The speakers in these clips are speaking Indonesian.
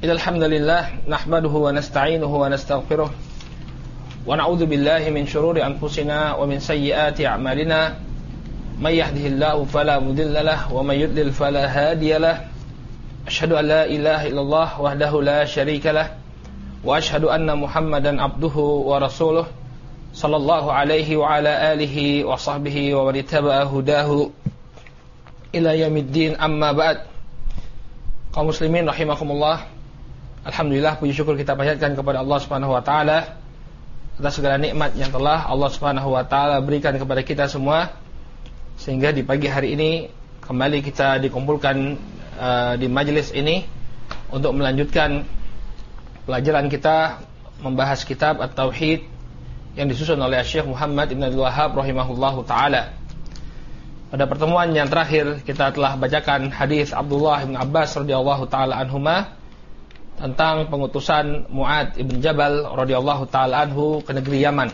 Alhamdulillah nahmaduhu wa nasta'inuhu wa nastaghfiruh wa na'udzu billahi min shururi anfusina wa min sayyiati a'malina may yahdihillahu fala mudilla lahu wa may yudlil fala hadiya lahu asyhadu an la ilaha illallah wahdahu la syarika lahu wa asyhadu anna Muhammadan abduhu wa rasuluh sallallahu alaihi wa ala alihi wa sahbihi wa man ittaba'a hudahu ila yaumiddin, amma ba'd. Kaum muslimin rahimakumullah, alhamdulillah, puji syukur kita panjatkan kepada Allah Subhanahu wa taala atas segala nikmat yang telah Allah Subhanahu wa taala berikan kepada kita semua, sehingga di pagi hari ini kembali kita dikumpulkan di majelis ini untuk melanjutkan pelajaran kita membahas kitab At-Tauhid yang disusun oleh Syekh Muhammad Ibn Abdul Wahhab rahimahullahu taala. Pada pertemuan yang terakhir kita telah bacakan hadis Abdullah bin Abbas radhiyallahu taala anhuma tentang pengutusan Mu'ad ibn Jabal radhiyallahu taala anhu ke negeri Yaman.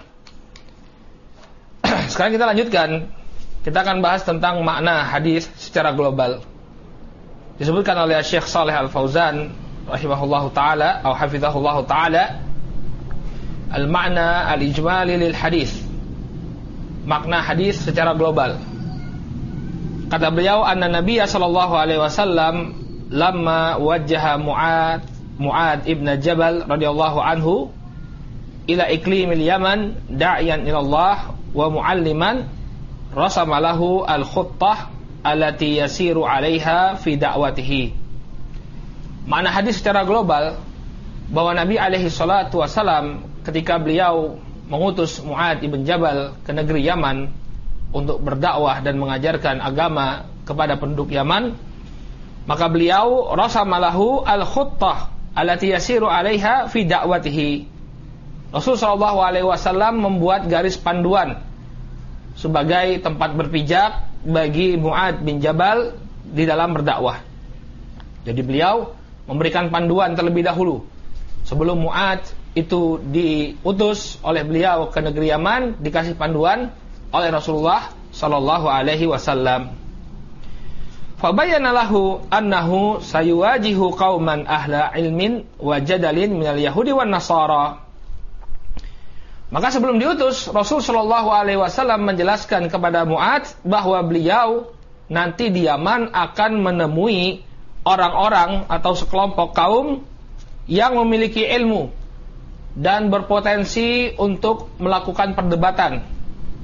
Sekarang kita lanjutkan, kita akan bahas tentang makna hadis secara global. Disebutkan oleh Syekh Shalih Al-Fauzan rahimahullahu taala atau hafizahullahu taala al-ma'na al-ijmali lil hadis. Makna hadis secara global. Kata beliau, anna Nabiya sallallahu alaihi wasallam lamma wajjaha Mu'ad ibn Jabal radhiyallahu anhu ila iklimil Yaman da'iyan ila Allah wa mu'alliman rasama lahu al-khuttah allati yasiru 'alaiha fi da'watihi. Makna hadis secara global bahwa Nabi alaihi salatu wasallam ketika beliau mengutus Mu'ad ibn Jabal ke negeri Yaman untuk berdakwah dan mengajarkan agama kepada penduduk Yaman, maka beliau rasamalahu al-khuttah allati yasiru 'alaiha fi da'watihi. Rasul sallallahu alaihi wasallam membuat garis panduan sebagai tempat berpijak bagi Mu'ad bin Jabal di dalam berdakwah. Jadi beliau memberikan panduan terlebih dahulu sebelum Mu'ad itu diutus oleh beliau ke negeri Yaman, dikasih panduan oleh Rasulullah sallallahu alaihi wasallam. Fabayyana lahu annahu sayuwajihu qauman ahla ilmin wa jadalin minal yahudi wan nasara. Maka sebelum diutus, Rasul sallallahu alaihi wasallam menjelaskan kepada Mu'ad bahwa beliau nanti di Yaman akan menemui orang-orang atau sekelompok kaum yang memiliki ilmu dan berpotensi untuk melakukan perdebatan.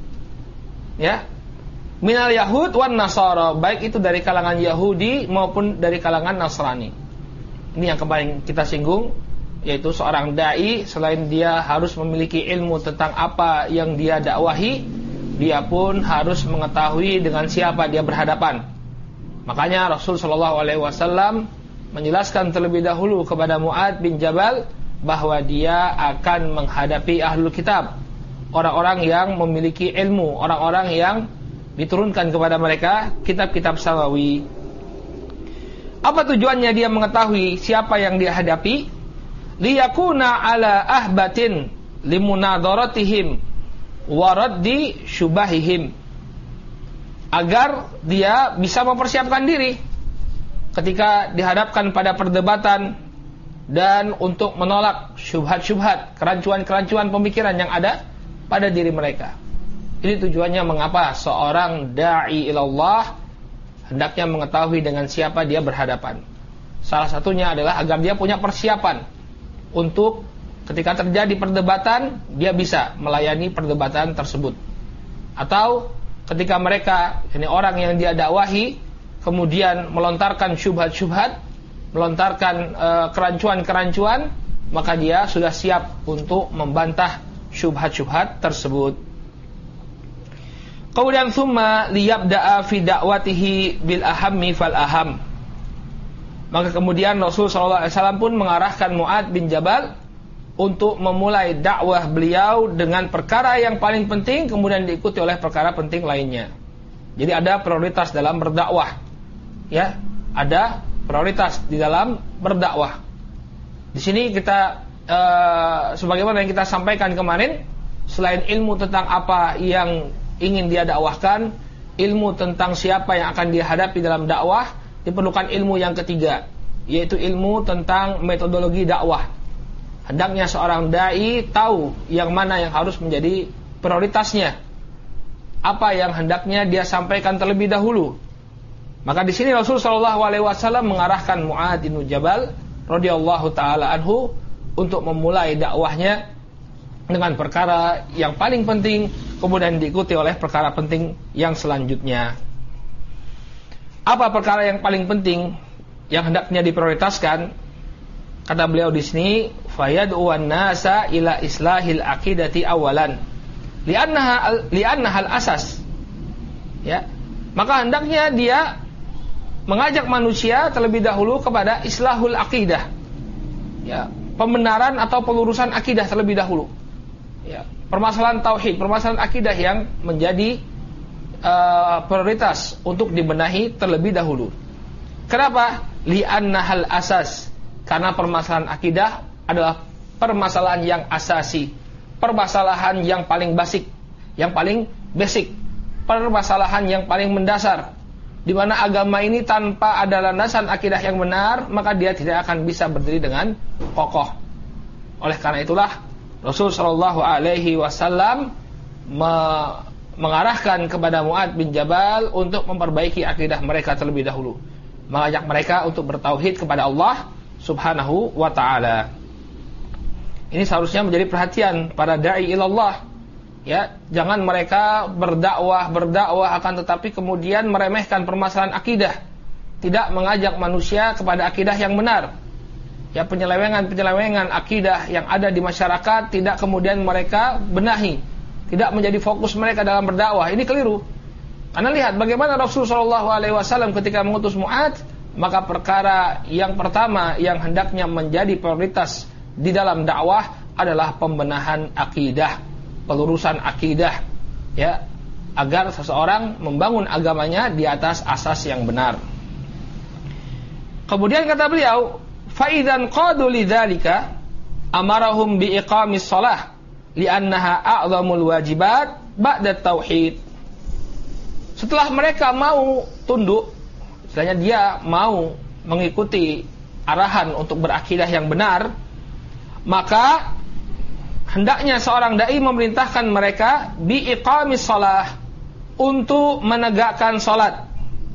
Ya, minal yahud wan nasara, baik itu dari kalangan Yahudi maupun dari kalangan Nasrani. Ini yang kemarin kita singgung, yaitu seorang dai selain dia harus memiliki ilmu tentang apa yang dia dakwahi, dia pun harus mengetahui dengan siapa dia berhadapan. Makanya Rasul sallallahu alaihi wasallam menjelaskan terlebih dahulu kepada Mu'ad bin Jabal bahwa dia akan menghadapi ahlul kitab, orang-orang yang memiliki ilmu, orang-orang yang diturunkan kepada mereka kitab-kitab samawi. Apa tujuannya dia mengetahui siapa yang dia hadapi? Liyakuna ala ahbatin limunadaratihim wa raddi syubahihim, agar dia bisa mempersiapkan diri ketika dihadapkan pada perdebatan dan untuk menolak syubhat-syubhat, kerancuan-kerancuan pemikiran yang ada pada diri mereka. Ini tujuannya mengapa seorang da'i ilallah hendaknya mengetahui dengan siapa dia berhadapan. Salah satunya adalah agar dia punya persiapan untuk ketika terjadi perdebatan dia bisa melayani perdebatan tersebut. Atau ketika mereka, ini orang yang dia dakwahi, kemudian melontarkan syubhat-syubhat, melontarkan kerancuan-kerancuan, maka dia sudah siap untuk membantah syubhat-syubhat tersebut. Kemudian thumma liyabda'a fi da'watihi bil ahammi fal aham. Maka kemudian Rasul sallallahu alaihi wasallam pun mengarahkan Mu'ad bin Jabal untuk memulai dakwah beliau dengan perkara yang paling penting, kemudian diikuti oleh perkara penting lainnya. Jadi ada prioritas dalam berdakwah. Ya, ada prioritas di dalam berdakwah. Di sini kita sebagaimana yang kita sampaikan kemarin, selain ilmu tentang apa yang ingin dia dakwahkan, ilmu tentang siapa yang akan dia hadapi dalam dakwah, diperlukan ilmu yang ketiga, yaitu ilmu tentang metodologi dakwah. Hendaknya seorang dai tahu yang mana yang harus menjadi prioritasnya, apa yang hendaknya dia sampaikan terlebih dahulu. Maka di sini Rasulullah SAW mengarahkan Mu'adz bin Jabal radhiyallahu taala anhu untuk memulai dakwahnya dengan perkara yang paling penting, kemudian diikuti oleh perkara penting yang selanjutnya. Apa perkara yang paling penting yang hendaknya diprioritaskan? Kata beliau di sini, fayad'uwan nasa ila islahil aqidati awalan, li'annaha al-asas. Ya, maka hendaknya dia mengajak manusia terlebih dahulu kepada islahul aqidah. Ya, pembenaran atau pelurusan akidah terlebih dahulu. Ya, permasalahan tauhid, permasalahan akidah yang menjadi prioritas untuk dibenahi terlebih dahulu. Kenapa? Li'annahal asas. Karena permasalahan akidah adalah permasalahan yang asasi, permasalahan yang paling basic, permasalahan yang paling mendasar, di mana agama ini tanpa ada landasan akidah yang benar, maka dia tidak akan bisa berdiri dengan kokoh. Oleh karena itulah Rasul sallallahu alaihi wasallam mengarahkan kepada Mu'adz bin Jabal untuk memperbaiki akidah mereka terlebih dahulu, mengajak mereka untuk bertauhid kepada Allah Subhanahu wa ta'ala. Ini seharusnya menjadi perhatian para da'i ilallah. Ya, jangan mereka berdakwah akan tetapi kemudian meremehkan permasalahan akidah, tidak mengajak manusia kepada akidah yang benar. Ya, penyelewengan akidah yang ada di masyarakat tidak kemudian mereka benahi, tidak menjadi fokus mereka dalam berdakwah. Ini keliru. Karena lihat bagaimana Rasulullah SAW ketika mengutus Mu'adz, maka perkara yang pertama yang hendaknya menjadi prioritas di dalam dakwah adalah pembenahan akidah, pelurusan akidah, ya, agar seseorang membangun agamanya di atas asas yang benar. Kemudian kata beliau, fa idzan qadu lidzalika amarahum bi iqamis shalah li'annaha a'zamul wajibat ba'da tauhid. Setelah mereka mau tunduk, istilahnya dia mau mengikuti arahan untuk berakidah yang benar, maka hendaknya seorang dai memerintahkan mereka bi iqamis shalah, untuk menegakkan salat.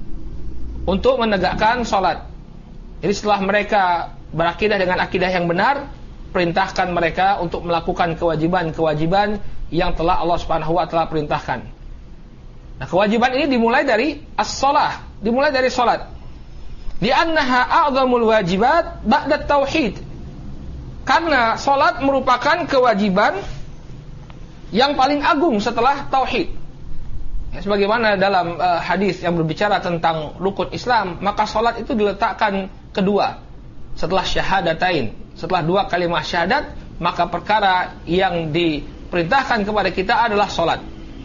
Jadi setelah mereka berakidah dengan akidah yang benar, perintahkan mereka untuk melakukan kewajiban-kewajiban yang telah Allah Subhanahu wa taala perintahkan. Nah, kewajiban ini dimulai dari as-shalah, dimulai dari salat. Li'annaha a'zamul wajibat ba'da tauhid. Karena salat merupakan kewajiban yang paling agung setelah tauhid. Ya, sebagaimana dalam hadis yang berbicara tentang rukun Islam, maka salat itu diletakkan kedua setelah syahadatain. Setelah dua kalimat syahadat, maka perkara yang diperintahkan kepada kita adalah salat.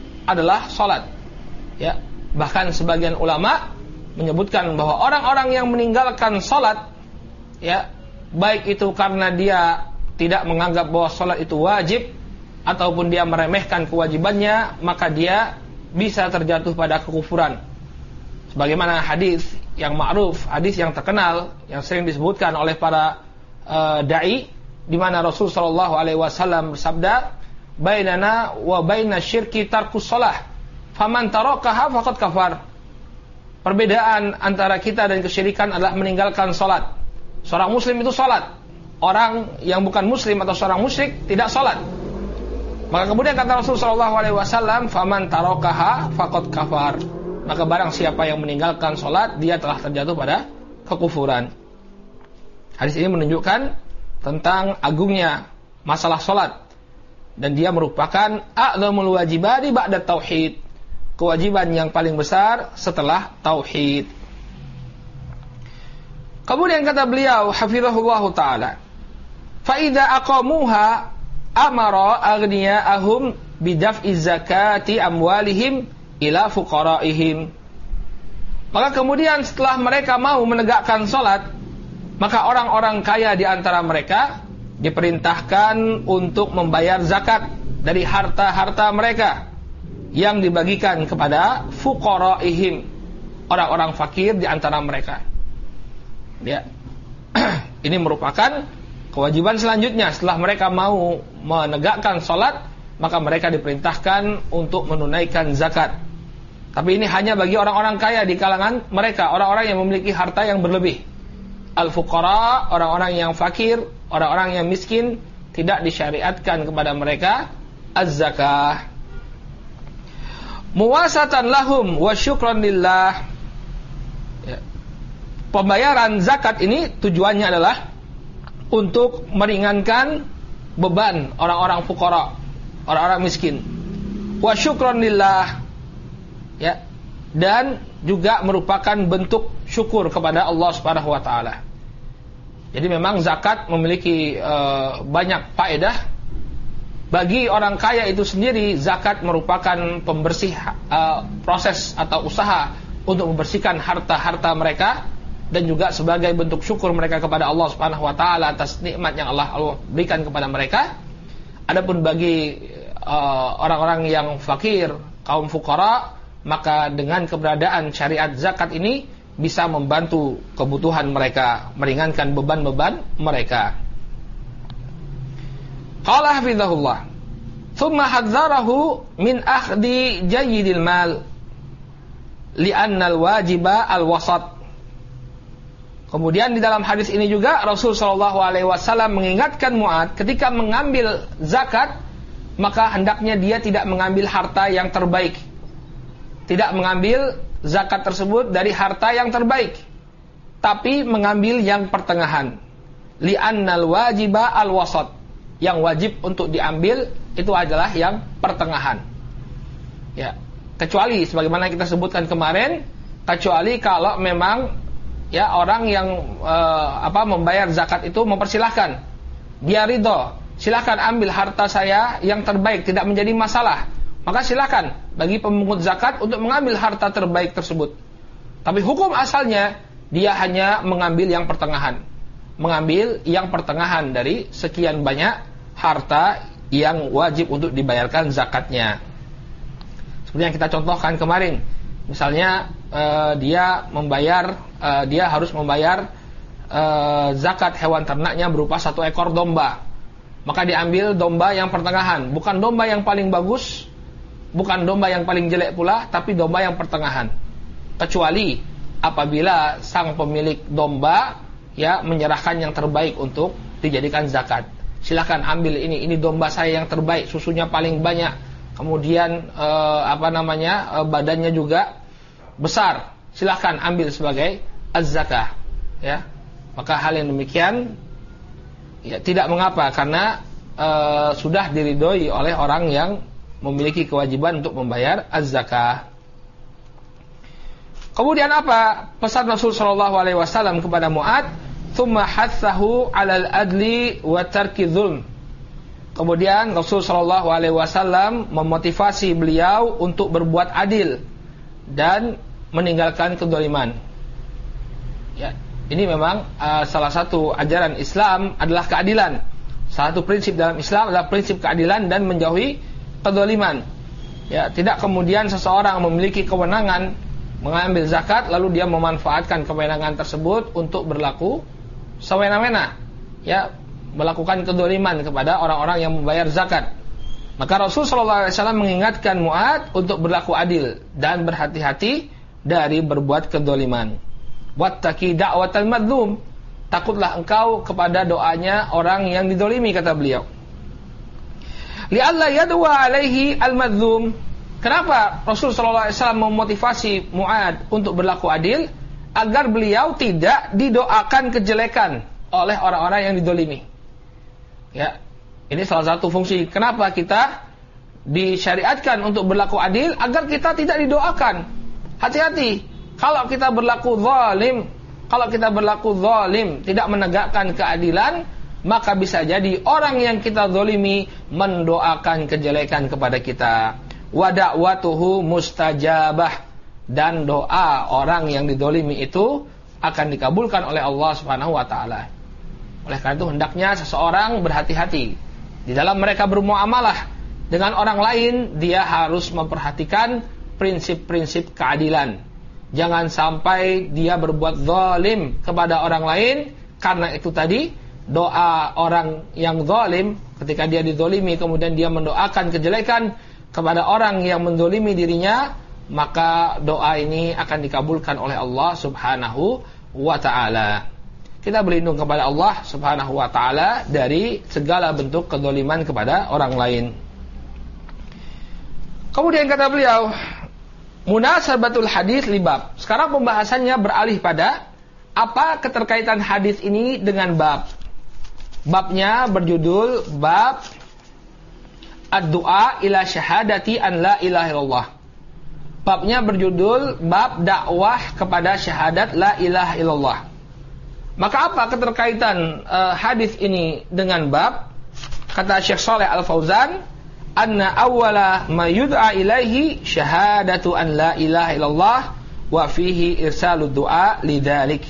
Ya, bahkan sebagian ulama menyebutkan bahwa orang-orang yang meninggalkan salat, ya, baik itu karena dia tidak menganggap bahwa salat itu wajib ataupun dia meremehkan kewajibannya, maka dia bisa terjatuh pada kekufuran. Sebagaimana hadis yang ma'ruf, hadis yang terkenal yang sering disebutkan oleh para dai, di mana Rasul sallallahu alaihi wasallam bersabda, "Bainana wa baina syirki tarkus shalah. Faman tarakaha faqad kafar." Perbedaan antara kita dan kesyirikan adalah meninggalkan salat. Seorang muslim itu salat. Orang yang bukan muslim atau seorang musyrik tidak salat. Maka kemudian kata Rasul sallallahu alaihi wasallam, "Faman tarakaha faqad kafar." Maka barang siapa yang meninggalkan salat, dia telah terjatuh pada kekufuran. Hadis ini menunjukkan tentang agungnya masalah salat, dan dia merupakan a'zamul wajibati ba'da tauhid, kewajiban yang paling besar setelah tauhid. Kemudian kata beliau hafizahullahu taala, fa idza aqamuha amara aghniyahum bidaf'i zakati amwalihim ila fuqaraihim. Maka kemudian setelah mereka mau menegakkan salat, maka orang-orang kaya di antara mereka diperintahkan untuk membayar zakat dari harta-harta mereka yang dibagikan kepada fuqaraihim, orang-orang fakir di antara mereka. Ya. Ini merupakan kewajiban selanjutnya. Setelah mereka mau menegakkan sholat, maka mereka diperintahkan untuk menunaikan zakat. Tapi ini hanya bagi orang-orang kaya di kalangan mereka, orang-orang yang memiliki harta yang berlebih. Al-fuqara, orang-orang yang fakir, orang-orang yang miskin, tidak disyariatkan kepada mereka az-zakah. Muwasatan lahum wa syukran lillah. Ya. Pembayaran zakat ini tujuannya adalah untuk meringankan beban orang-orang fuqara, orang-orang miskin. Wa syukran lillah. Ya. Dan juga merupakan bentuk syukur kepada Allah Subhanahu wa taala. Jadi memang zakat memiliki banyak faedah. Bagi orang kaya itu sendiri, zakat merupakan pembersih proses atau usaha untuk membersihkan harta-harta mereka, dan juga sebagai bentuk syukur mereka kepada Allah Subhanahu wa taala atas nikmat yang Allah berikan kepada mereka. Adapun bagi orang-orang yang fakir, kaum fuqara, maka dengan keberadaan syariat zakat ini bisa membantu kebutuhan mereka, meringankan beban-beban mereka. Qala hafizahullah, thumma hadzarahu min akhdi jayyidil mal li'anna al-wajiba al-wasat. Kemudian di dalam hadis ini juga Rasul sallallahu alaihi wasallam mengingatkan Mu'adz ketika mengambil zakat, maka hendaknya dia tidak mengambil harta yang terbaik. Tidak mengambil zakat tersebut dari harta yang terbaik, tapi mengambil yang pertengahan. Li'annal wajiba al-wasat. Yang wajib untuk diambil itu adalah yang pertengahan. Ya, kecuali sebagaimana kita sebutkan kemarin, kecuali kalau memang ya orang yang membayar zakat itu mempersilahkan, dia ridho, silakan ambil harta saya yang terbaik, tidak menjadi masalah, maka silakan bagi pemungut zakat untuk mengambil harta terbaik tersebut. Tapi hukum asalnya dia hanya mengambil yang pertengahan, mengambil yang pertengahan dari sekian banyak harta yang wajib untuk dibayarkan zakatnya. Seperti yang kita contohkan kemarin, misalnya dia harus membayar zakat hewan ternaknya berupa 1 ekor domba, maka diambil domba yang pertengahan, bukan domba yang paling bagus, bukan domba yang paling jelek pula, tapi domba yang pertengahan. Kecuali apabila sang pemilik domba ya menyerahkan yang terbaik untuk dijadikan zakat. Silakan ambil ini domba saya yang terbaik, susunya paling banyak, kemudian badannya juga besar, silakan ambil sebagai az-zakah. Ya, maka hal yang demikian ya tidak mengapa, karena sudah diridhoi oleh orang yang memiliki kewajiban untuk membayar az-zakah. Kemudian apa pesan Rasul sallallahu alaihi wasallam kepada Mu'adz? Tsumma hatsahu 'alal adli wa tarki dzulm. Kemudian Rasul sallallahu alaihi wasallam memotivasi beliau untuk berbuat adil dan meninggalkan kedzaliman. Ya, ini memang salah satu ajaran Islam adalah keadilan. Salah satu prinsip dalam Islam adalah prinsip keadilan dan menjauhi kedzaliman. Ya, tidak kemudian seseorang memiliki kewenangan mengambil zakat lalu dia memanfaatkan kewenangan tersebut untuk berlaku sewena-wena, ya, melakukan kedzaliman kepada orang-orang yang membayar zakat. Maka Rasul sallallahu alaihi wasallam mengingatkan Mu'adz untuk berlaku adil dan berhati-hati dari berbuat kedzaliman. Wattaqi da'watal madzlum. Takutlah engkau kepada doanya orang yang dizalimi, kata beliau. Li'alla yadwa alaihi al-madzlum. Kenapa Rasul sallallahu alaihi wasallam memotivasi Mu'adz untuk berlaku adil? Agar beliau tidak didoakan kejelekan oleh orang-orang yang dizalimi. Ya, ini salah satu fungsi kenapa kita disyariatkan untuk berlaku adil, agar kita tidak didoakan. Hati-hati, kalau kita berlaku zalim, tidak menegakkan keadilan, maka bisa jadi orang yang kita zalimi mendoakan kejelekan kepada kita. Wa da'watuhu mustajabah. Dan doa orang yang dizalimi itu akan dikabulkan oleh Allah Subhanahu wa taala. Oleh karena itu hendaknya seseorang berhati-hati di dalam mereka bermuamalah dengan orang lain. Dia harus memperhatikan prinsip-prinsip keadilan. Jangan sampai dia berbuat zalim kepada orang lain karena itu tadi doa orang yang zalim ketika dia dizalimi kemudian dia mendoakan kejelekan kepada orang yang menzalimi dirinya, maka doa ini akan dikabulkan oleh Allah Subhanahu wa taala. Kita berlindung kepada Allah Subhanahu wa taala dari segala bentuk kezaliman kepada orang lain. Kemudian kata beliau, munasabatul hadis libab. Sekarang pembahasannya beralih pada apa keterkaitan hadis ini dengan bab. Babnya berjudul bab ad-du'a ila syahadati an la ilaha illallah. Babnya berjudul bab dakwah kepada syahadat la ilaha illallah. Maka apa keterkaitan hadis ini dengan bab? Kata Syekh Shalih Al-Fauzan, anna awwala ma yud'a ilaihi syahadatu an la ilaha illallah wa fihi irsalud du'a lidzalik.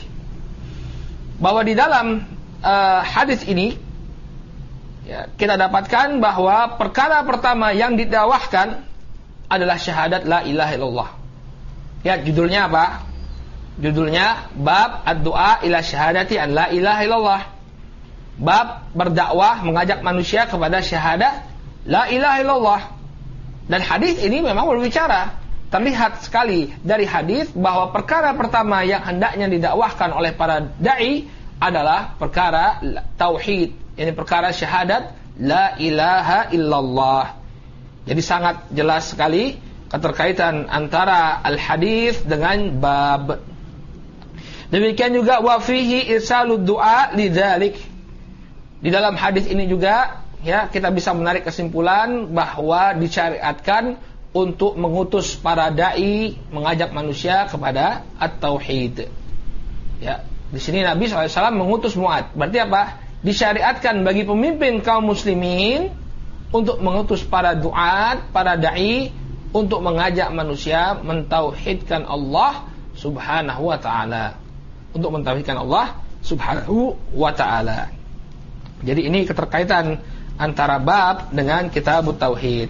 Bahwa di dalam hadis ini ya, kita dapatkan bahwa perkara pertama yang didakwahkan adalah syahadat la ilaha illallah. Ya, judulnya apa? Judulnya bab ad-du'a ila syahadati an la ilaha illallah. Bab berdakwah mengajak manusia kepada syahadat la ilaha illallah. Dan hadis ini memang berbicara, terlihat sekali dari hadis bahwa perkara pertama yang hendaknya didakwahkan oleh para dai adalah perkara tauhid, ini perkara syahadat la ilaha illallah. Jadi sangat jelas sekali keterkaitan antara al-hadis dengan bab. Demikian juga wa fihi irsalud du'a lidzalik. Di dalam hadis ini juga ya kita bisa menarik kesimpulan bahwa disyariatkan untuk mengutus para dai mengajak manusia kepada at-tauhid. Ya, di sini Nabi SAW mengutus Mu'adz. Berarti apa? Disyariatkan bagi pemimpin kaum muslimin untuk mengutus para du'at, para da'i untuk mengajak manusia mentauhidkan Allah Subhanahu wa ta'ala. Untuk mentauhidkan Allah Subhanahu wa ta'ala. Jadi ini keterkaitan antara bab dengan kitabut tauhid.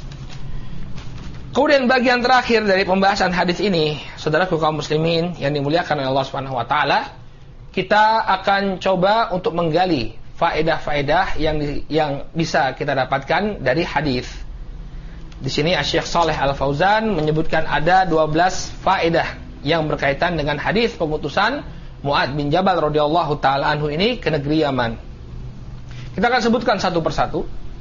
Kemudian bagian terakhir dari pembahasan hadis ini, saudaraku kaum muslimin yang dimuliakan oleh Allah Subhanahu wa taala, kita akan coba untuk menggali faedah-faedah yang bisa kita dapatkan dari hadis. Di sini Syekh Shalih Al-Fauzan menyebutkan ada 12 faedah yang berkaitan dengan hadis pengutusan Mu'adz bin Jabal radhiyallahu taala anhu ini ke negeri Yaman. Kita akan sebutkan satu persatu.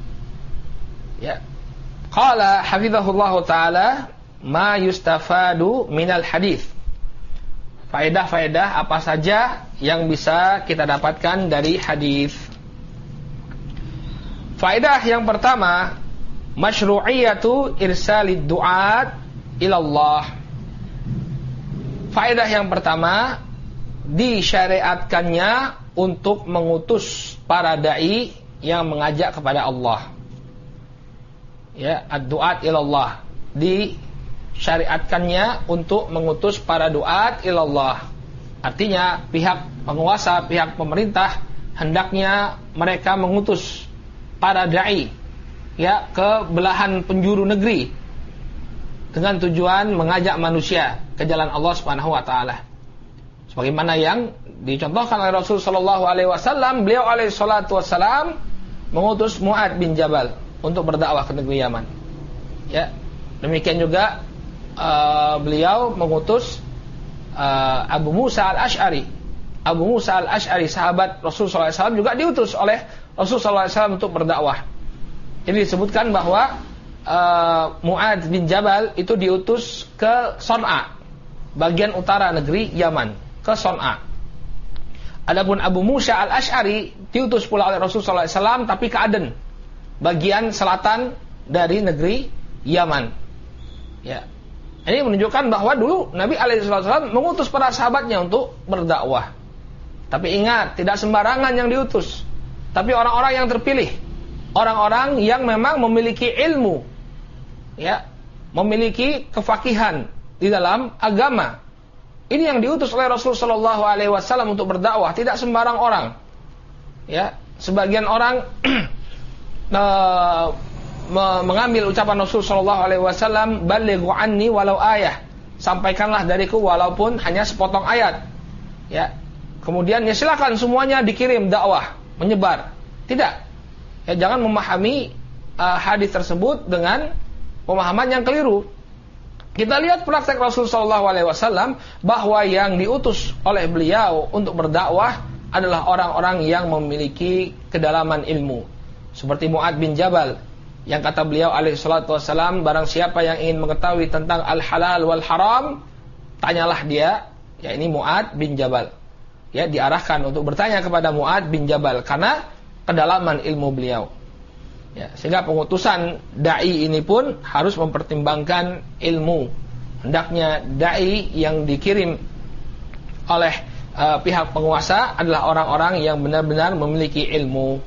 Ya. Qala hafizahullahu taala ma yustafadu minal hadis. Faedah-faedah apa saja yang bisa kita dapatkan dari hadis. Faedah yang pertama, masyru'iyatu irsalid du'at ilallah. Faedah yang pertama, disyariatkannya untuk mengutus para dai yang mengajak kepada Allah. Ya, ad-du'at ilallah. Disyariatkannya untuk mengutus para du'at ilallah. Artinya pihak penguasa, pihak pemerintah hendaknya mereka mengutus para dai ya ke belahan penjuru negeri dengan tujuan mengajak manusia ke jalan Allah Subhanahu wa taala. Sebagaimana yang dicontohkan oleh Rasul sallallahu alaihi wasallam, beliau alaihi salatu wasallam mengutus Mu'adz bin Jabal untuk berdakwah ke negeri Yaman. Ya. Demikian juga beliau mengutus Abu Musa al-Ash'ari. Abu Musa al-Ash'ari sahabat Rasul sallallahu alaihi wasallam juga diutus oleh Rasul sallallahu alaihi wasallam untuk berdakwah. Jadi disebutkan bahwa Mu'adz bin Jabal itu diutus ke Son'a, bagian utara negeri Yaman, ke Son'a. Adapun Abu Musa al-Ash'ari diutus pula oleh Rasul sallallahu alaihi wasallam tapi ke Aden, bagian selatan dari negeri Yaman. Ya. Ini menunjukkan bahwa dulu Nabi alaihi wasallam mengutus para sahabatnya untuk berdakwah. Tapi ingat, tidak sembarangan yang diutus, tapi orang-orang yang terpilih, orang-orang yang memang memiliki ilmu, ya, memiliki kefakihan di dalam agama. Ini yang diutus oleh Rasul sallallahu alaihi wasallam untuk berdakwah, tidak sembarang orang. Ya, sebagian orang mengambil ucapan Rasul sallallahu alaihi wasallam, "Ballighu anni walau ayah." Sampaikanlah dariku walaupun hanya sepotong ayat. Ya. kemudian ya silakan semuanya dikirim dakwah, menyebar. Tidak. Ya jangan memahami hadis tersebut dengan pemahaman yang keliru. Kita lihat praktek Rasulullah SAW bahwa yang diutus oleh beliau untuk berdakwah adalah orang-orang yang memiliki kedalaman ilmu. Seperti Mu'ad bin Jabal, yang kata beliau alaihissalam, barang siapa yang ingin mengetahui tentang al-halal wal haram, tanyalah dia, ya ini Mu'ad bin Jabal. Ya, diarahkan untuk bertanya kepada Mu'ad bin Jabal karena kedalaman ilmu beliau. Ya, sehingga pengutusan dai ini pun harus mempertimbangkan ilmu. Hendaknya dai yang dikirim oleh pihak penguasa adalah orang-orang yang benar-benar memiliki ilmu.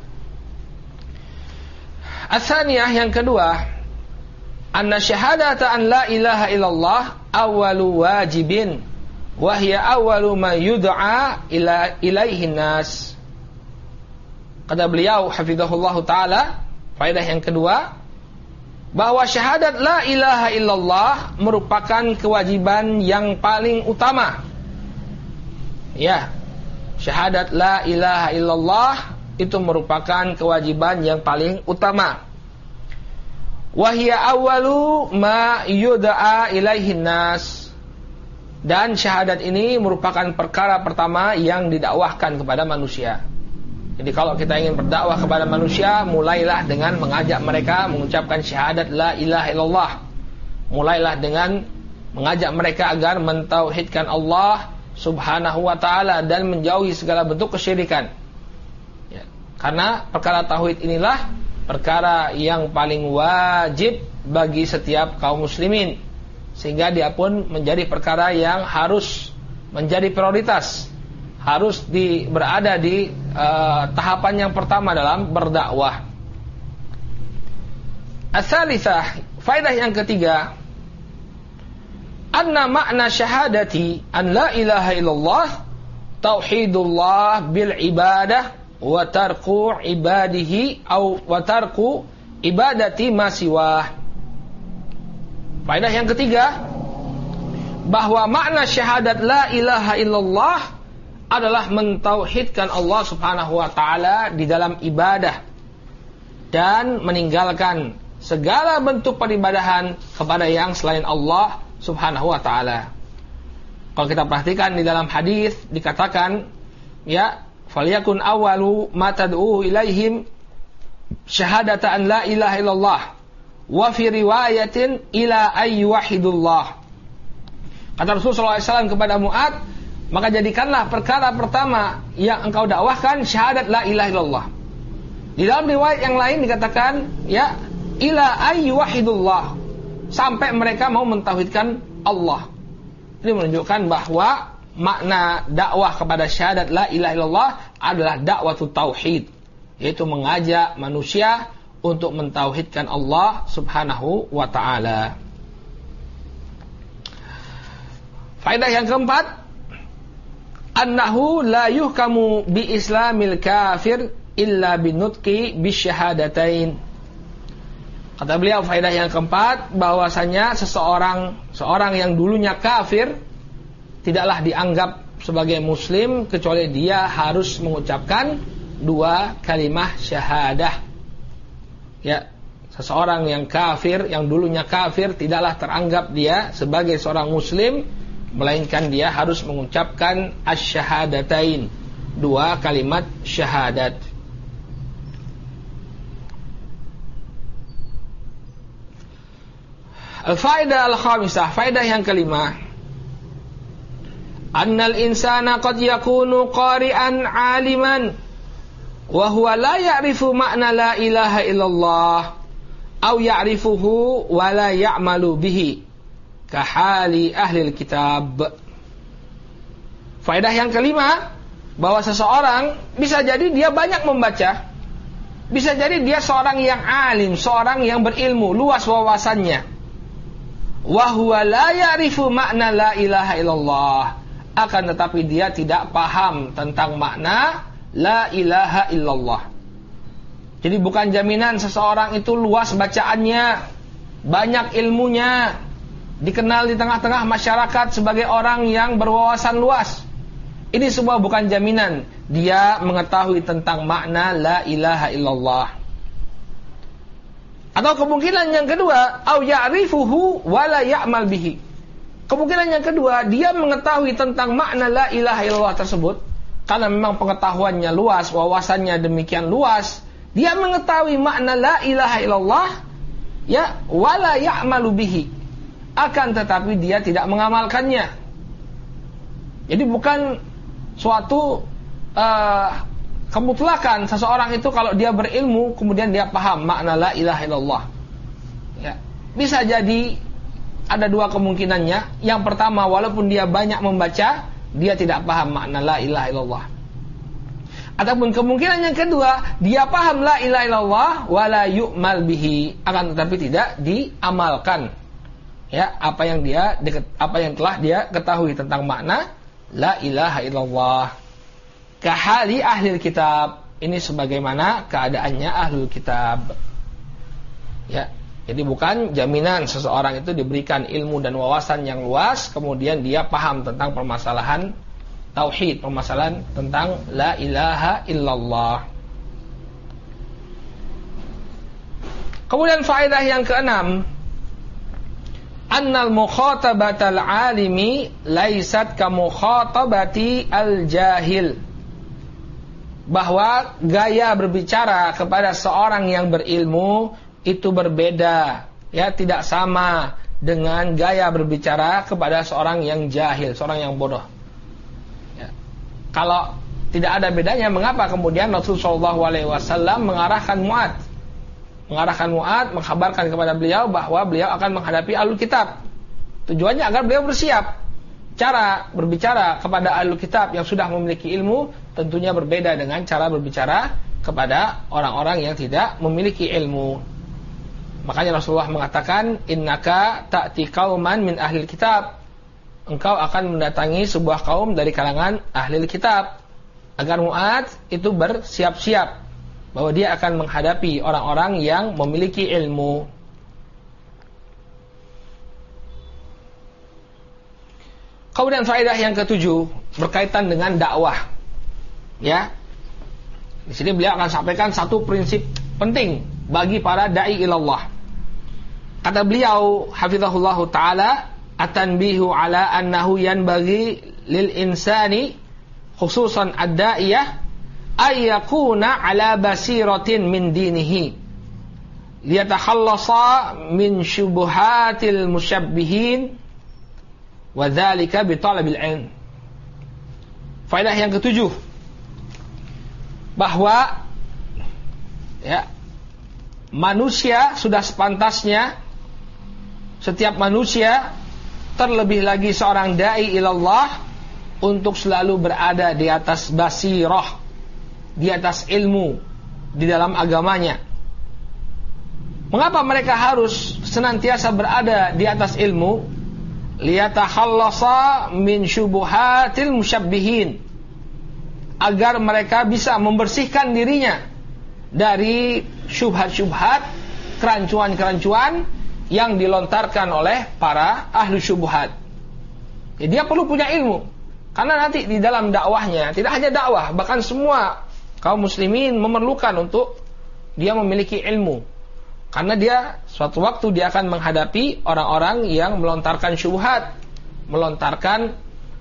As-saniyah, yang kedua, anna syahadata an la ilaha illallah awwalu wajibin wa hiya awwalu ma yud'a ilaihi nas. Kata beliau hafizahullahu taala, faedah yang kedua, bahwa syahadat la ilaha illallah merupakan kewajiban yang paling utama. Ya, syahadat la ilaha illallah itu merupakan kewajiban yang paling utama. Wahia awwalu ma yud'a ilaihin nas. Dan syahadat ini merupakan perkara pertama yang didakwahkan kepada manusia. Jadi kalau kita ingin berdakwah kepada manusia, mulailah dengan mengajak mereka mengucapkan syahadat la ilaha illallah. Mulailah dengan mengajak mereka agar mentauhidkan Allah subhanahu wa ta'ala dan menjauhi segala bentuk kesyirikan. Ya, karena perkara tauhid inilah perkara yang paling wajib bagi setiap kaum muslimin, sehingga dia pun menjadi perkara yang harus menjadi prioritas, harus berada di tahapan yang pertama dalam berdakwah. As-salisah, faedah yang ketiga, anna makna syahadati an la ilaha illallah tauhidullah bil ibadah wa tarku ibadihi wa tarku ibadati ma siwah. Faedah yang ketiga, bahwa makna syahadat la ilaha illallah adalah mentauhidkan Allah subhanahu wa ta'ala di dalam ibadah dan meninggalkan segala bentuk peribadahan kepada yang selain Allah subhanahu wa ta'ala. Kalau kita perhatikan di dalam hadis dikatakan, ya, falyakun awwalu ma tad'u ilaihim syahadata an la ilaha illallah wa fi riwayatin ila ayyuhidullah. Kata Rasulullah SAW kepada Mu'ad, maka jadikanlah perkara pertama yang engkau dakwahkan syahadat la ilaha illallah. Di dalam riwayat yang lain dikatakan, ya, ila ayyuhidullah, sampai mereka mau mentauhidkan Allah. Ini menunjukkan bahwa makna dakwah kepada syahadat la ilaha illallah adalah dakwatut tauhid, yaitu mengajak manusia untuk mentauhidkan Allah subhanahu wa ta'ala. Faedah yang keempat, annahu la yuhkamu bi islamil kafir illa binutqi bisyahadatain. Kata beliau, faedah yang keempat, bahwasanya seorang yang dulunya kafir tidaklah dianggap sebagai muslim kecuali dia harus mengucapkan dua kalimah syahadah. Ya, seseorang yang kafir, yang dulunya kafir, tidaklah teranggap dia sebagai seorang muslim, melainkan dia harus mengucapkan asyhadatain, dua kalimat syahadat. Al-faedah al-khamisah, faedah yang kelima, annal insana qad yakunu qari'an 'aliman wa huwa la ya'rifu ma'na la ilaha illallah aw ya'rifuhu wa la ya'malu bihi kahali ahli kitab. Faedah yang kelima, bahwa seseorang bisa jadi dia banyak membaca, bisa jadi dia seorang yang alim, seorang yang berilmu, luas wawasannya, wa huwa la ya'rifu makna la ilaha illallah, akan tetapi dia tidak paham tentang makna la ilaha illallah. Jadi bukan jaminan seseorang itu luas bacaannya, banyak ilmunya, dikenal di tengah-tengah masyarakat sebagai orang yang berwawasan luas. Ini semua bukan jaminan dia mengetahui tentang makna la ilaha illallah. Atau kemungkinan yang kedua, au ya'rifuhu wa la ya'mal bihi. Kemungkinan yang kedua, dia mengetahui tentang makna la ilaha illallah tersebut karena memang pengetahuannya luas, wawasannya demikian luas. Dia mengetahui makna la ilaha illallah, ya, wa la ya'malu bihi. Akan tetapi dia tidak mengamalkannya. Jadi bukan suatu kemutlakan seseorang itu kalau dia berilmu kemudian dia paham makna la ilaha illallah. Ya. Bisa jadi ada dua kemungkinannya. Yang pertama, walaupun dia banyak membaca, dia tidak paham makna la ilaha illallah. Ataupun kemungkinan yang kedua, dia paham la ilaha illallah wa la yu'mal bihi, akan tetapi tidak diamalkan. Ya, apa yang telah dia ketahui tentang makna la ilaha illallah. Kahali ahli kitab, ini sebagaimana keadaannya ahlul kitab. Ya, jadi bukan jaminan seseorang itu diberikan ilmu dan wawasan yang luas kemudian dia paham tentang permasalahan tauhid, permasalahan tentang la ilaha illallah. Kemudian faedah yang keenam, annal mukhatabatal alimi laisat ka mukhatabati al jahil. Bahwa gaya berbicara kepada seorang yang berilmu itu berbeda, ya, tidak sama dengan gaya berbicara kepada seorang yang jahil, seorang yang bodoh. Ya. Kalau tidak ada bedanya, mengapa kemudian Rasulullah SAW mengarahkan Mu'adz, mengkabarkan kepada beliau bahwa beliau akan menghadapi ahlul kitab. Tujuannya agar beliau bersiap. Cara berbicara kepada ahlul kitab yang sudah memiliki ilmu tentunya berbeda dengan cara berbicara kepada orang-orang yang tidak memiliki ilmu. Makanya Rasulullah mengatakan, innaka ta'ti qauman min ahlil kitab. Engkau akan mendatangi sebuah kaum dari kalangan ahlil kitab. Agar Mu'adz itu bersiap-siap bahwa dia akan menghadapi orang-orang yang memiliki ilmu. Kemudian faedah yang ketujuh berkaitan dengan dakwah. Ya. Di sini beliau akan sampaikan satu prinsip penting bagi para dai ilallah. Kata beliau hafizahullahu taala, at-tanbihu ala annahu yanbaghi lil insani khususan ad-da'iyah ay yakuna ala basiratin min dinihi liyatakhallasa min syubuhatil musyabbihin wa dzalika bi talabil ilm. Faedah yang ketujuh, bahwa ya, manusia sudah sepantasnya, setiap manusia, terlebih lagi seorang dai ilallah, untuk selalu berada di atas basirah, di atas ilmu di dalam agamanya. Mengapa mereka harus senantiasa berada di atas ilmu? Liyatakhallasa min syubuhatil musyabbihin, agar mereka bisa membersihkan dirinya dari syubhat-syubhat, kerancuan-kerancuan yang dilontarkan oleh para ahli syubhat. Ya, dia perlu punya ilmu, karena nanti di dalam dakwahnya, tidak hanya dakwah, bahkan semua kaum muslimin memerlukan untuk dia memiliki ilmu. Karena dia suatu waktu dia akan menghadapi orang-orang yang melontarkan syubhat, melontarkan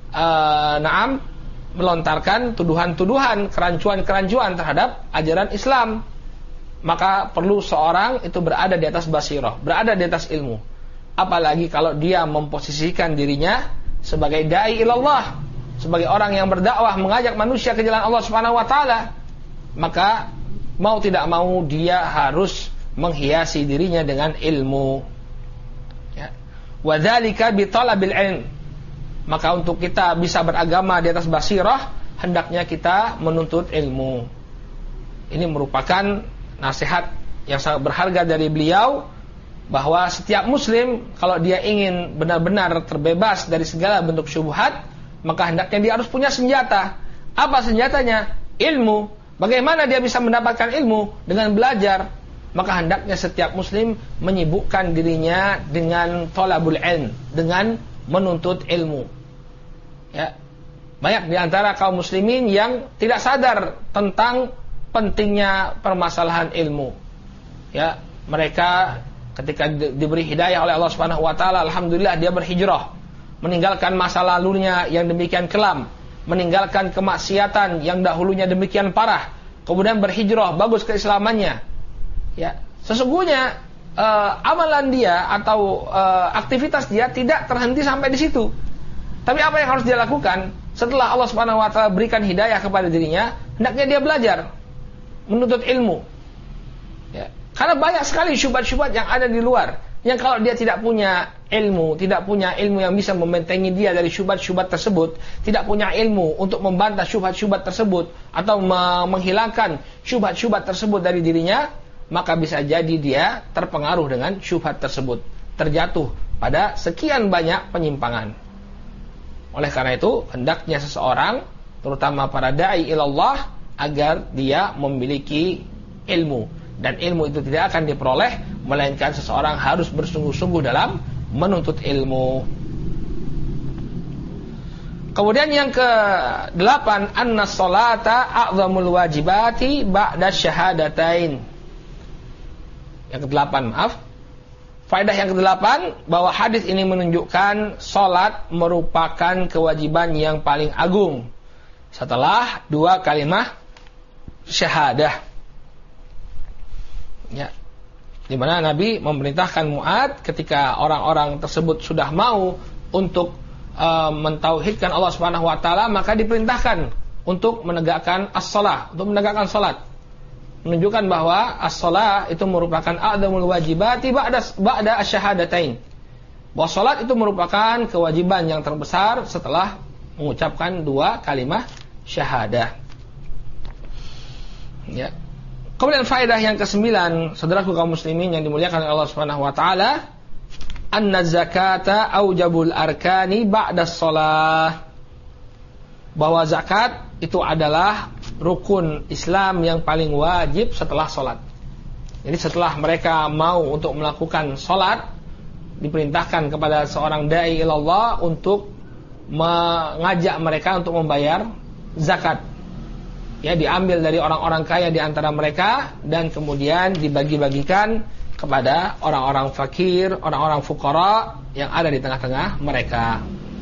melontarkan tuduhan-tuduhan, kerancuan-kerancuan terhadap ajaran Islam. Maka perlu seorang itu berada di atas basirah, berada di atas ilmu. Apalagi kalau dia memposisikan dirinya sebagai dai ilallah, sebagai orang yang berdakwah mengajak manusia ke jalan Allah Subhanahu wa taala, maka mau tidak mau dia harus menghiasi dirinya dengan ilmu. Ya. Wa dzalika bi talabil ilm. Maka untuk kita bisa beragama di atas basirah, hendaknya kita menuntut ilmu. Ini merupakan nasihat yang sangat berharga dari beliau, bahwa setiap muslim kalau dia ingin benar-benar terbebas dari segala bentuk syubhat, maka hendaknya dia harus punya senjata. Apa senjatanya? Ilmu. Bagaimana dia bisa mendapatkan ilmu? Dengan belajar. Maka hendaknya setiap muslim menyibukkan dirinya dengan thalabul ilm, dengan menuntut ilmu. Ya. Banyak di antara kaum muslimin yang tidak sadar tentang pentingnya permasalahan ilmu. Ya, mereka ketika diberi hidayah oleh Allah Subhanahu wa taala, alhamdulillah dia berhijrah, meninggalkan masa lalunya yang demikian kelam, meninggalkan kemaksiatan yang dahulunya demikian parah, kemudian berhijrah, bagus keislamannya. Ya, sesungguhnya amalan dia atau aktivitas dia tidak terhenti sampai di situ. Tapi apa yang harus dia lakukan setelah Allah Subhanahu wa taala berikan hidayah kepada dirinya? Hendaknya dia belajar, menuntut ilmu. Ya. Karena banyak sekali syubhat-syubhat yang ada di luar, yang kalau dia tidak punya ilmu yang bisa membentengi dia dari syubhat-syubhat tersebut, tidak punya ilmu untuk membantah syubhat-syubhat tersebut atau menghilangkan syubhat-syubhat tersebut dari dirinya, maka bisa jadi dia terpengaruh dengan syubhat tersebut, terjatuh pada sekian banyak penyimpangan. Oleh karena itu, hendaknya seseorang, terutama para da'i ilallah, agar dia memiliki ilmu. Dan ilmu itu tidak akan diperoleh, melainkan seseorang harus bersungguh-sungguh dalam menuntut ilmu. Kemudian yang ke-8, anna sholata a'zamul wajibati ba'da syahadatain. Yang ke-8, maaf. Faedah yang ke-8, bahwa hadis ini menunjukkan salat merupakan kewajiban yang paling agung setelah 2 kalimat syahadah. Ya. Di mana Nabi memerintahkan Mu'ad ketika orang-orang tersebut sudah mau untuk mentauhidkan Allah Subhanahu wa taala, maka diperintahkan untuk menegakkan as-shalah, untuk menegakkan salat. Menunjukkan bahwa as-shalah itu merupakan a'zamul wajibati ba'da asyhadatain. Bahwa salat itu merupakan kewajiban yang terbesar setelah mengucapkan 2 kalimat syahadah. Ya. Kemudian faedah yang ke-9, saudaraku kaum muslimin yang dimuliakan oleh Allah Subhanahu wa taala, anna zakata aujabul arkani ba'da shalah. Bahwa zakat itu adalah rukun Islam yang paling wajib setelah sholat. Jadi setelah mereka mau untuk melakukan sholat, diperintahkan kepada seorang da'i ilallah untuk mengajak mereka untuk membayar zakat. Ya, diambil dari orang-orang kaya di antara mereka dan kemudian dibagi-bagikan kepada orang-orang fakir, orang-orang fuqara yang ada di tengah-tengah mereka.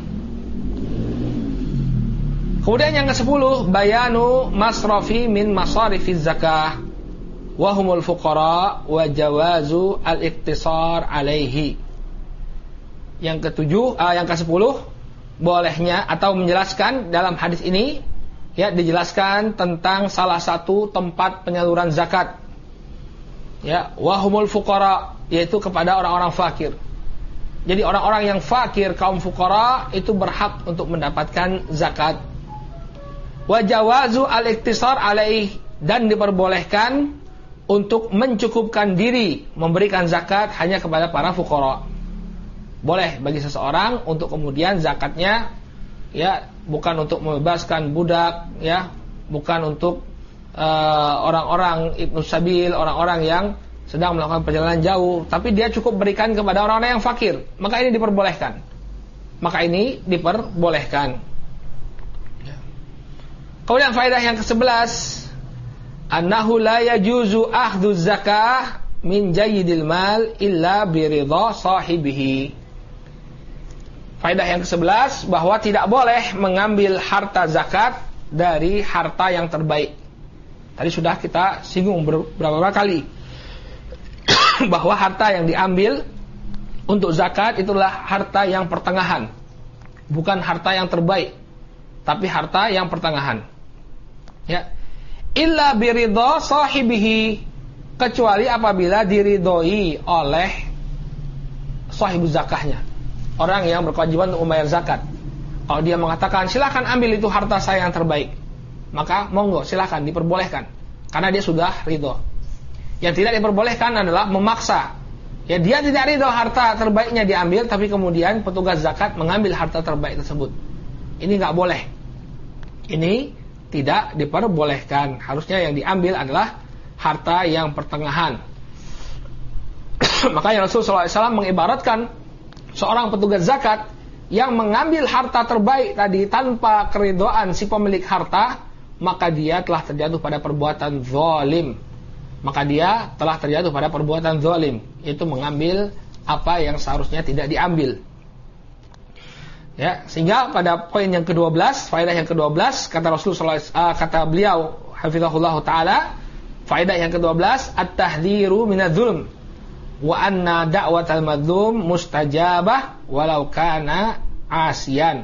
Kemudian yang ke-10, bayanu masrafi min masarifiz zakah wa humul fuqara wa jawazu al-iktisar alaihi. Yang ke-10, bolehnya atau menjelaskan dalam hadis ini, ya, dijelaskan tentang salah satu tempat penyaluran zakat. Ya, wa humul fuqara, yaitu kepada orang-orang fakir. Jadi orang-orang yang fakir, kaum fuqara itu berhak untuk mendapatkan zakat. Wa jawazu al-iktisar alaih, dan diperbolehkan untuk mencukupkan diri memberikan zakat hanya kepada para fuqara. Boleh bagi seseorang untuk kemudian zakatnya, ya, bukan untuk membebaskan budak, ya, bukan untuk orang-orang ibnu sabil, orang-orang yang sedang melakukan perjalanan jauh, tapi dia cukup berikan kepada orang-orang yang fakir. Maka ini diperbolehkan. Kemudian faedah yang ke-11, annahu la yajuzu akhdhu zakah min jayyidil mal illa biridha sahibihi. Faedah yang ke-11, bahwa tidak boleh mengambil harta zakat dari harta yang terbaik. Tadi sudah kita singgung beberapa kali bahwa harta yang diambil untuk zakat itulah harta yang pertengahan, bukan harta yang terbaik, tapi harta yang pertengahan. Ya, illa biridha sahibihi, kecuali apabila diridhoi oleh sahibu zakahnya, orang yang berkewajiban untuk membayar zakat. Kalau dia mengatakan silakan ambil itu harta saya yang terbaik, maka monggo silakan, diperbolehkan, karena dia sudah ridho. Yang tidak diperbolehkan adalah memaksa. Ya, dia tidak ridho harta terbaiknya diambil, tapi kemudian petugas zakat mengambil harta terbaik tersebut. Ini nggak boleh. Ini tidak diperbolehkan. Harusnya yang diambil adalah harta yang pertengahan. Makanya Rasulullah SAW mengibaratkan seorang petugas zakat yang mengambil harta terbaik tadi tanpa keridhaan si pemilik harta, maka dia telah terjatuh pada perbuatan zalim. Maka dia telah terjatuh pada perbuatan zalim, yaitu mengambil apa yang seharusnya tidak diambil. Ya, sehingga pada poin yang ke-12, faedah yang ke-12, kata Rasulullah kata beliau hafizahullah taala, faedah yang ke-12, at-tahdhiru minadz-dzulm wa anna da'watal madzlum mustajabah walau kana asiyan.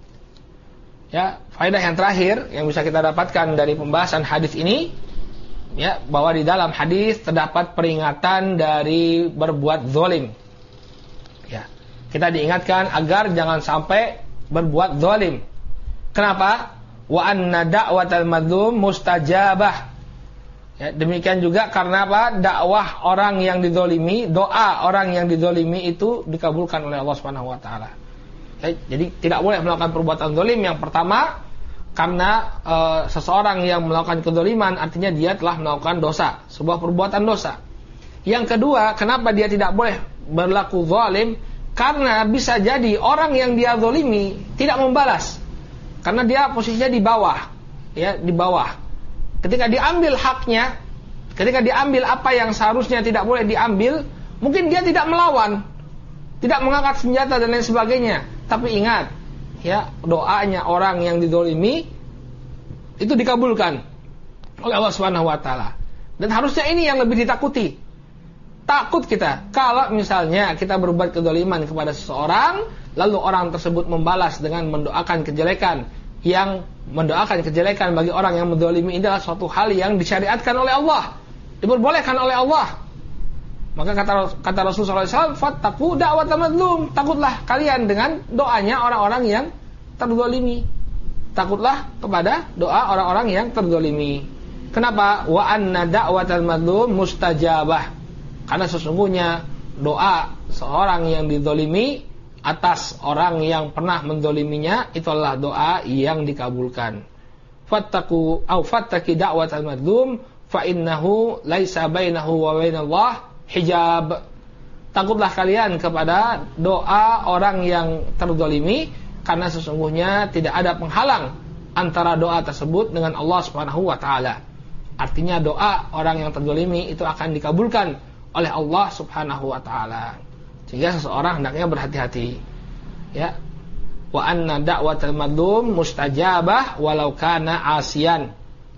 Ya, faedah yang terakhir yang bisa kita dapatkan dari pembahasan hadis ini, ya, bahwa di dalam hadis terdapat peringatan dari berbuat zalim. Ya, kita diingatkan agar jangan sampai berbuat zalim. Kenapa? Wa anna da'watal madzlum mustajabah. Ya, demikian juga karena apa? Dakwah orang yang dizalimi, doa orang yang dizalimi itu dikabulkan oleh Allah Subhanahu wa taala. Ya, jadi tidak boleh melakukan perbuatan zalim. Yang pertama, karena seseorang yang melakukan kezaliman artinya dia telah melakukan dosa, sebuah perbuatan dosa. Yang kedua, kenapa dia tidak boleh berlaku zalim? Karena bisa jadi orang yang dia zalimi tidak membalas. Karena dia posisinya di bawah, ya, di bawah. Ketika diambil haknya, ketika diambil apa yang seharusnya tidak boleh diambil, mungkin dia tidak melawan, tidak mengangkat senjata dan lain sebagainya. Tapi ingat, ya, doanya orang yang dizalimi itu dikabulkan oleh Allah Subhanahu wa taala. Dan harusnya ini yang lebih ditakuti. Takut kita kalau misalnya kita berbuat kezaliman kepada seseorang, lalu orang tersebut membalas dengan mendoakan kejelekan. Yang mendoakan kejelekan bagi orang yang menzalimi ini adalah suatu hal yang disyariatkan oleh Allah, diperbolehkan oleh Allah. Maka kata Rasulullah SAW, fattaqu da'watal mazlum, takutlah kalian dengan doanya orang-orang yang terzalimi. Takutlah kepada doa orang-orang yang terzalimi. Kenapa? Wa anna da'watal mazlum mustajabah. Karena sesungguhnya doa seorang yang dizalimi atas orang yang pernah menzaliminya itu adalah doa yang dikabulkan. Fattaqi da'watal mazlum fa innahu laisa bainahu wa bainallah hijab. Takutlah kalian kepada doa orang yang terzalimi, karena sesungguhnya tidak ada penghalang antara doa tersebut dengan Allah Subhanahu wa taala. Artinya doa orang yang terzalimi itu akan dikabulkan oleh Allah Subhanahu wa taala. Sehingga seseorang hendaknya berhati-hati. Ya. Wa anna da'watal mazlum mustajabah walau kana asiyan.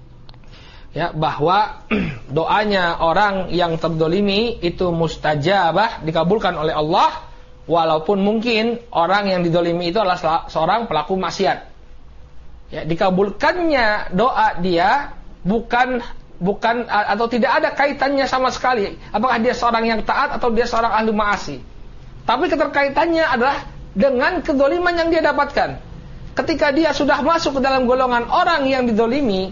Ya, bahwa doanya orang yang terzalimi itu mustajabah, dikabulkan oleh Allah, walaupun mungkin orang yang dizalimi itu adalah seorang pelaku maksiat. Ya, dikabulkannya doa dia bukan atau tidak ada kaitannya sama sekali apakah dia seorang yang taat atau dia seorang ahli maasi. Tapi keterkaitannya adalah dengan kezaliman yang dia dapatkan. Ketika dia sudah masuk ke dalam golongan orang yang dizalimi,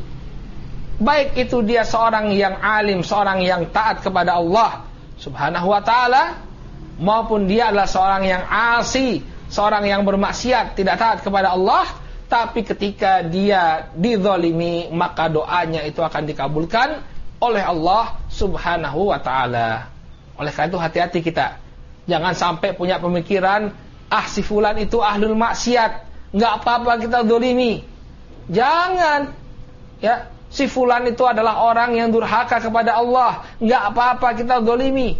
baik itu dia seorang yang alim, seorang yang taat kepada Allah Subhanahu wa taala, maupun dia adalah seorang yang asi, seorang yang bermaksiat, tidak taat kepada Allah, tapi ketika dia dizalimi, maka doanya itu akan dikabulkan oleh Allah Subhanahu wa taala. Oleh karena itu hati-hati kita. Jangan sampai punya pemikiran, si fulan itu ahlul maksiat, enggak apa-apa kita zalimi. Jangan. Ya, si fulan itu adalah orang yang durhaka kepada Allah, enggak apa-apa kita zalimi.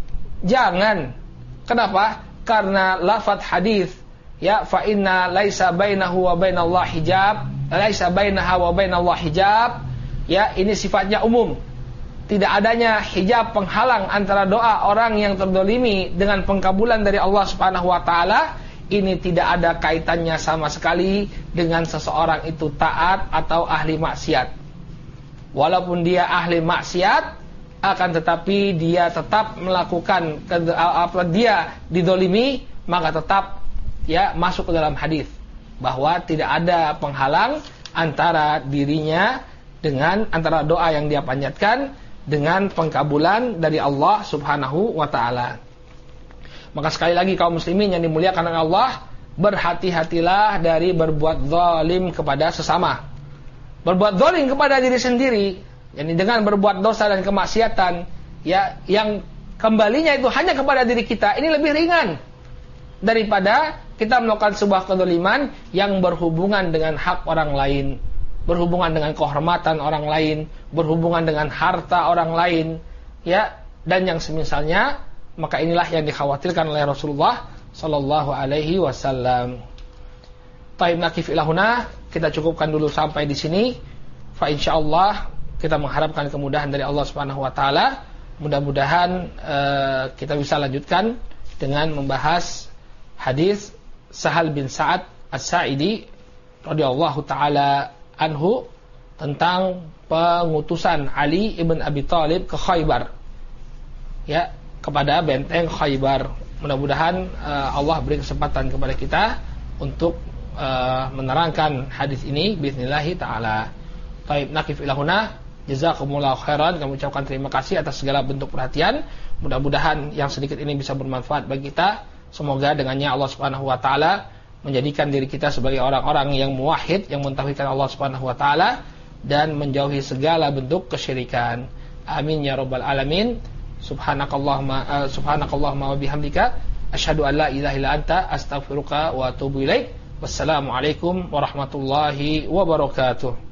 Jangan. Kenapa? Karena lafaz hadis, ya, fa inna laisa bainahu wa bainallah hijab, laisa bainaha wa bainallah hijab, ya, ini sifatnya umum. Tidak adanya hijab penghalang antara doa orang yang terzalimi dengan pengkabulan dari Allah Subhanahu wa taala. Ini tidak ada kaitannya sama sekali dengan seseorang itu taat atau ahli maksiat. Walaupun dia ahli maksiat, akan tetapi dia tetap melakukan dia dizalimi, maka tetap, ya, masuk ke dalam hadis bahwa tidak ada penghalang antara dirinya dengan antara doa yang dia panjatkan dengan pengkabulan dari Allah Subhanahu wa taala. Maka sekali lagi kaum muslimin yang dimuliakan oleh Allah, berhati-hatilah dari berbuat zalim kepada sesama. Berbuat zalim kepada diri sendiri, yakni dengan berbuat dosa dan kemaksiatan, ya, yang kembalinya itu hanya kepada diri kita, ini lebih ringan. daripada kita melakukan sebuah kezaliman yang berhubungan dengan hak orang lain, berhubungan dengan kehormatan orang lain, berhubungan dengan harta orang lain, ya, dan yang semisalnya. Maka inilah yang dikhawatirkan oleh Rasulullah sallallahu alaihi wasallam. Taib nakif ilahuna, kita cukupkan dulu sampai di sini. Fa insyaallah kita mengharapkan kemudahan dari Allah Subhanahu wa taala. Mudah-mudahan kita bisa lanjutkan dengan membahas hadis Sahal bin Sa'ad As-Sa'idi radhiyallahu taala anhu tentang pengutusan Ali ibn Abi Thalib ke Khaybar, ya, kepada benteng Khaybar. Mudah-mudahan Allah beri kesempatan kepada kita untuk menerangkan hadis ini biiznillahi taala. Taib nakif ilahuna, jazakumullahu khairan. Kami ucapkan terima kasih atas segala bentuk perhatian. Mudah-mudahan yang sedikit ini bisa bermanfaat bagi kita. Semoga dengannya Allah Subhanahu wa taala menjadikan diri kita sebagai orang-orang yang muwahhid, yang mentauhidkan Allah Subhanahu wa taala dan menjauhi segala bentuk kesyirikan. Amin ya rabbal alamin. Subhanakallahumma wa bihamdika asyhadu an la ilaha illa anta astaghfiruka wa atubu ilaik. Wassalamualaikum warahmatullahi wabarakatuh.